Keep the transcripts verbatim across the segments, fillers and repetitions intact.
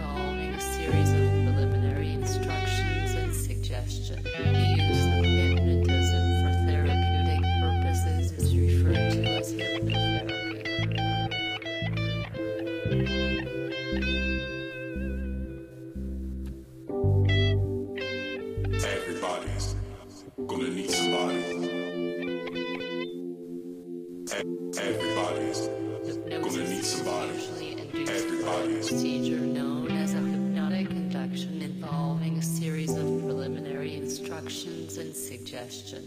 involving a series of preliminary instructions and suggestion. The use of hypnotism for therapeutic purposes is referred to as hypnotherapy. Everybody's gonna need somebody. Everybody's gonna need somebody. Everybody's Procedure known as a hypnotic induction involving a series of preliminary instructions and suggestion.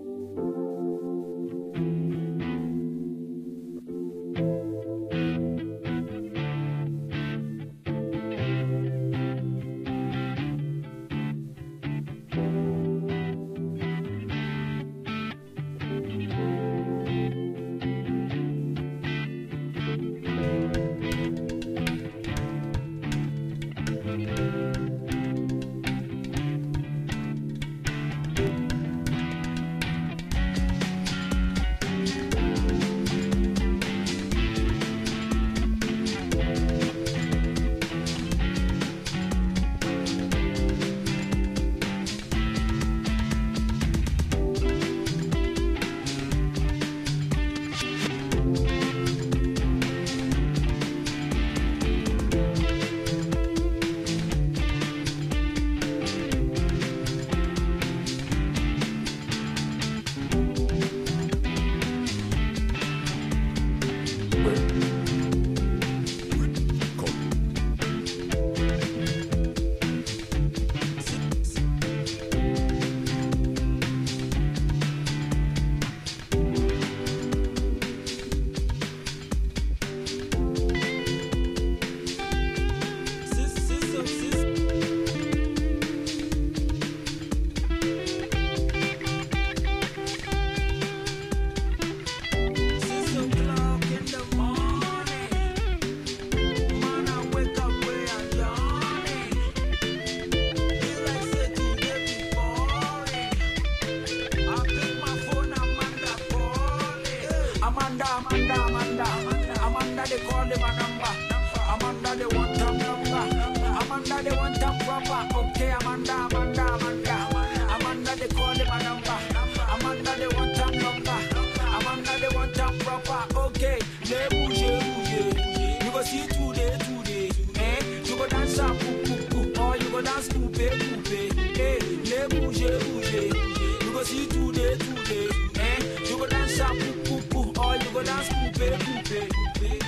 Amanda, Amanda, Amanda, Amanda, they call him a number. Amanda, they want them number. Amanda, they want them proper. Okay, Amanda, Amanda, Amanda, Amanda, they call him a number. Amanda, they want them number. Amanda, they want them proper. Okay, they bouge, bouge. You go see today, today. Eh? You go dance up, poo, poo, poo. Or you go dance coupe, coupe. Eh? They bouge, bouge. You go see today, today. Eh? You go dance up, poo, poo, poo. Or you go dance coupe, coupe, coupe.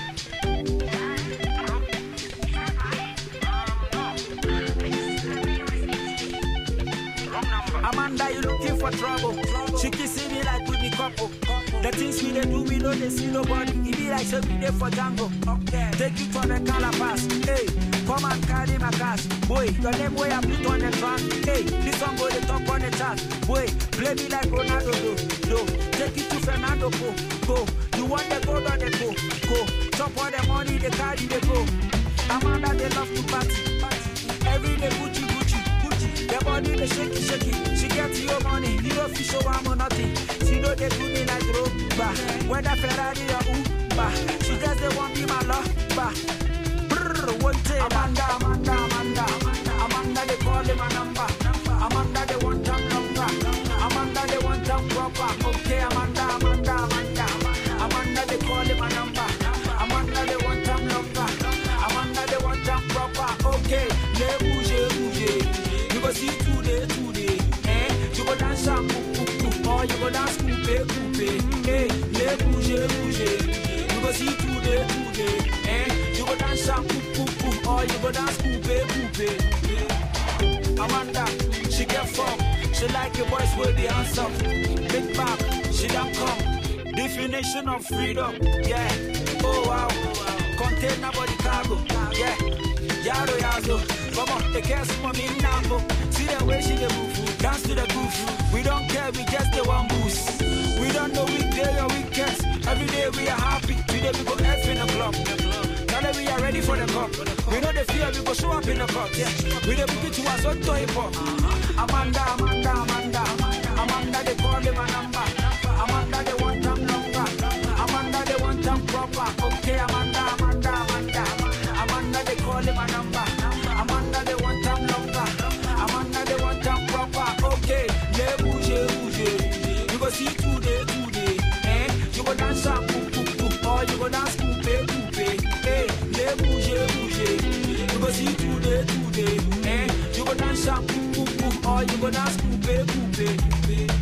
Amanda, you looking for trouble? She kissing me like we be couple. The things we dey do, we know they see nobody. It be like say we dey for Django. Take it for the Calapas. Hey, come and carry my cash. Boy, your name boy I put on the track. Hey, this song go the top on the chart. Boy, play me like Ronaldo. Do, do. Take it to Fernando. Go, go. You want the gold or the go? Go. Chop all the money, they carry the go. Amanda, they love to party. party. Every day, Gucci, Gucci. The body they shake it, shake it. She get your money, you don't feel so warm or nothing. She know they do me like Roomba. Whether Ferrari or Uber, she just they want me my love. Brrr, one day. Amanda, Amanda, Amanda, Amanda, they call him a number. Amanda, they want them number. Amanda, they want them proper. Okay, Amanda, Amanda, Amanda, Amanda, they call him a number. Amanda, they want them number. Amanda, they want them proper. Okay, les bouger, bouger. You go see today, today, eh? You go dance up, poop, poop, poop. Or you go dance coupe, coupe. Eh, les bouger, bouger. You go see today, today, eh? You go dance up, poop, poop, poop. Or you go dance coupe, coupe. Amanda, she get fucked. She like your boys with the hands up. Big back, she don't come. Definition of freedom, yeah. Oh wow, container body cargo, yeah. Yaro yazo. Come on, the cast for me now. See the way she the move, dance to the groove. We don't care, we just the one boost. We don't know weekday or weekends. Every day we are happy. Today we go F in the club. Now that we are ready for the cup. We know the fear, we go show up in the cup. Yeah, we the book it to us on to hip hop. Amanda, Amanda, Amanda, Amanda, they call him a number. Amanda, they want them number. Amanda, they want them proper. Okay, Amanda, Amanda, Amanda, Amanda, they call him a number. go dance coupe, coupe, coupe.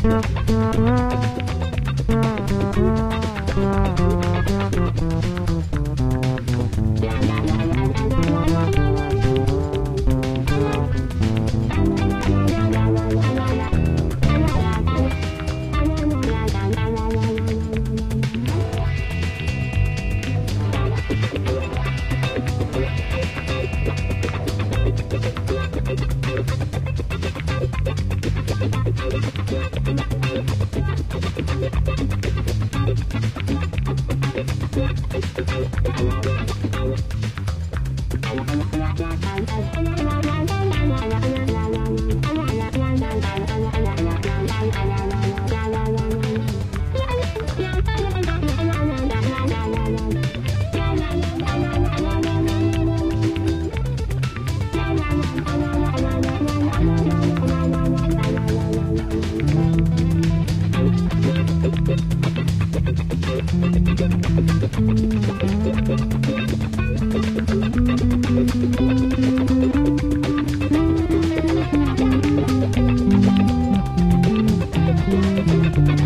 Thank you.